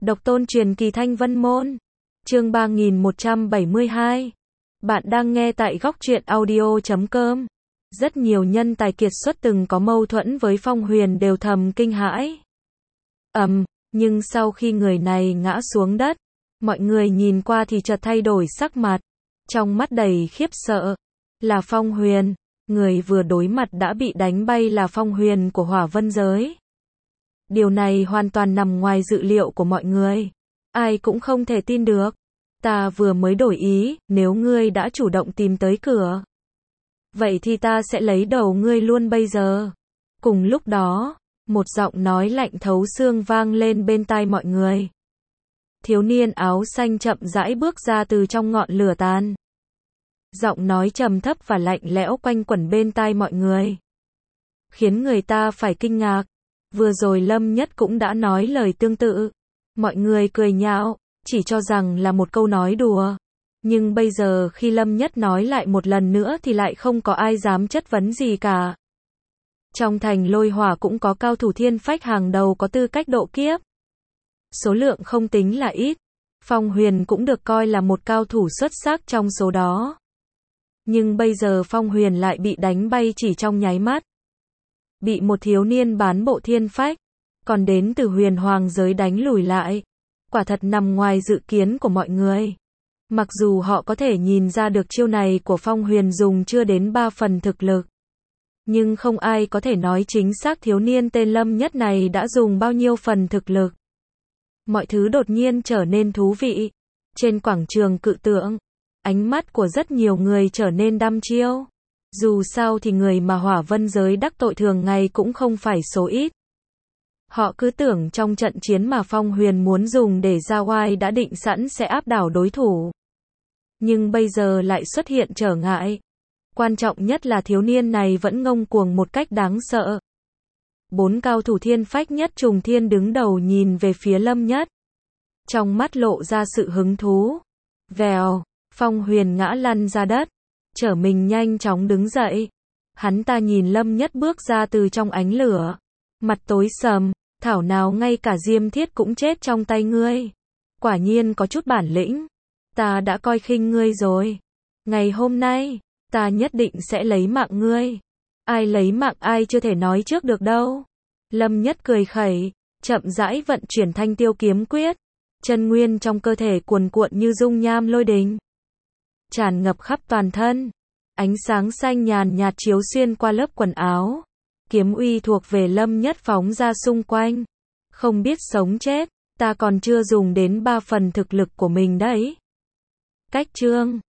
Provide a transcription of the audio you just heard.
Độc tôn truyền kỳ Thanh Vân Môn. Chương 3172. Bạn đang nghe tại góc truyện audio.com. Rất nhiều nhân tài kiệt xuất từng có mâu thuẫn với Phong Huyền đều thầm kinh hãi. Nhưng sau khi người này ngã xuống đất, mọi người nhìn qua thì chợt thay đổi sắc mặt, trong mắt đầy khiếp sợ. Là Phong Huyền, người vừa đối mặt đã bị đánh bay là Phong Huyền của Hỏa Vân giới. Điều này hoàn toàn nằm ngoài dự liệu của mọi người. Ai cũng không thể tin được. Ta vừa mới đổi ý, nếu ngươi đã chủ động tìm tới cửa, vậy thì ta sẽ lấy đầu ngươi luôn bây giờ. Cùng lúc đó, một giọng nói lạnh thấu xương vang lên bên tai mọi người. Thiếu niên áo xanh chậm rãi bước ra từ trong ngọn lửa tàn. Giọng nói trầm thấp và lạnh lẽo quanh quẩn bên tai mọi người, khiến người ta phải kinh ngạc. Vừa rồi Lâm Nhất cũng đã nói lời tương tự. Mọi người cười nhạo, chỉ cho rằng là một câu nói đùa. Nhưng bây giờ khi Lâm Nhất nói lại một lần nữa thì lại không có ai dám chất vấn gì cả. Trong thành Lôi Hỏa cũng có cao thủ thiên phách hàng đầu có tư cách độ kiếp. Số lượng không tính là ít. Phong Huyền cũng được coi là một cao thủ xuất sắc trong số đó. Nhưng bây giờ Phong Huyền lại bị đánh bay chỉ trong nháy mắt. Bị một thiếu niên bán bộ thiên phách, còn đến từ Huyền Hoàng giới đánh lùi lại. Quả thật nằm ngoài dự kiến của mọi người. Mặc dù họ có thể nhìn ra được chiêu này của Phong Huyền dùng chưa đến 3 phần thực lực, nhưng không ai có thể nói chính xác thiếu niên tên Lâm Nhất này đã dùng bao nhiêu phần thực lực. Mọi thứ đột nhiên trở nên thú vị. Trên quảng trường cự tượng, ánh mắt của rất nhiều người trở nên đăm chiêu. Dù sao thì người mà Hỏa Vân giới đắc tội thường ngày cũng không phải số ít. Họ cứ tưởng trong trận chiến mà Phong Huyền muốn dùng để ra oai đã định sẵn sẽ áp đảo đối thủ. Nhưng bây giờ lại xuất hiện trở ngại. Quan trọng nhất là thiếu niên này vẫn ngông cuồng một cách đáng sợ. 4 cao thủ thiên phách nhất trùng thiên đứng đầu nhìn về phía Lâm Nhất, trong mắt lộ ra sự hứng thú. Vèo, Phong Huyền ngã lăn ra đất, trở mình nhanh chóng đứng dậy. Hắn ta nhìn Lâm Nhất bước ra từ trong ánh lửa, mặt tối sầm, thảo nào ngay cả Diêm Thiết cũng chết trong tay ngươi. Quả nhiên có chút bản lĩnh. Ta đã coi khinh ngươi rồi. Ngày hôm nay, ta nhất định sẽ lấy mạng ngươi. Ai lấy mạng ai chưa thể nói trước được đâu. Lâm Nhất cười khẩy, chậm rãi vận chuyển Thanh Tiêu kiếm quyết. Chân nguyên trong cơ thể cuồn cuộn như dung nham lôi đình, tràn ngập khắp toàn thân. Ánh sáng xanh nhàn nhạt chiếu xuyên qua lớp quần áo. Kiếm uy thuộc về Lâm Nhất phóng ra xung quanh. Không biết sống chết, ta còn chưa dùng đến 3 phần thực lực của mình đấy. Cách chương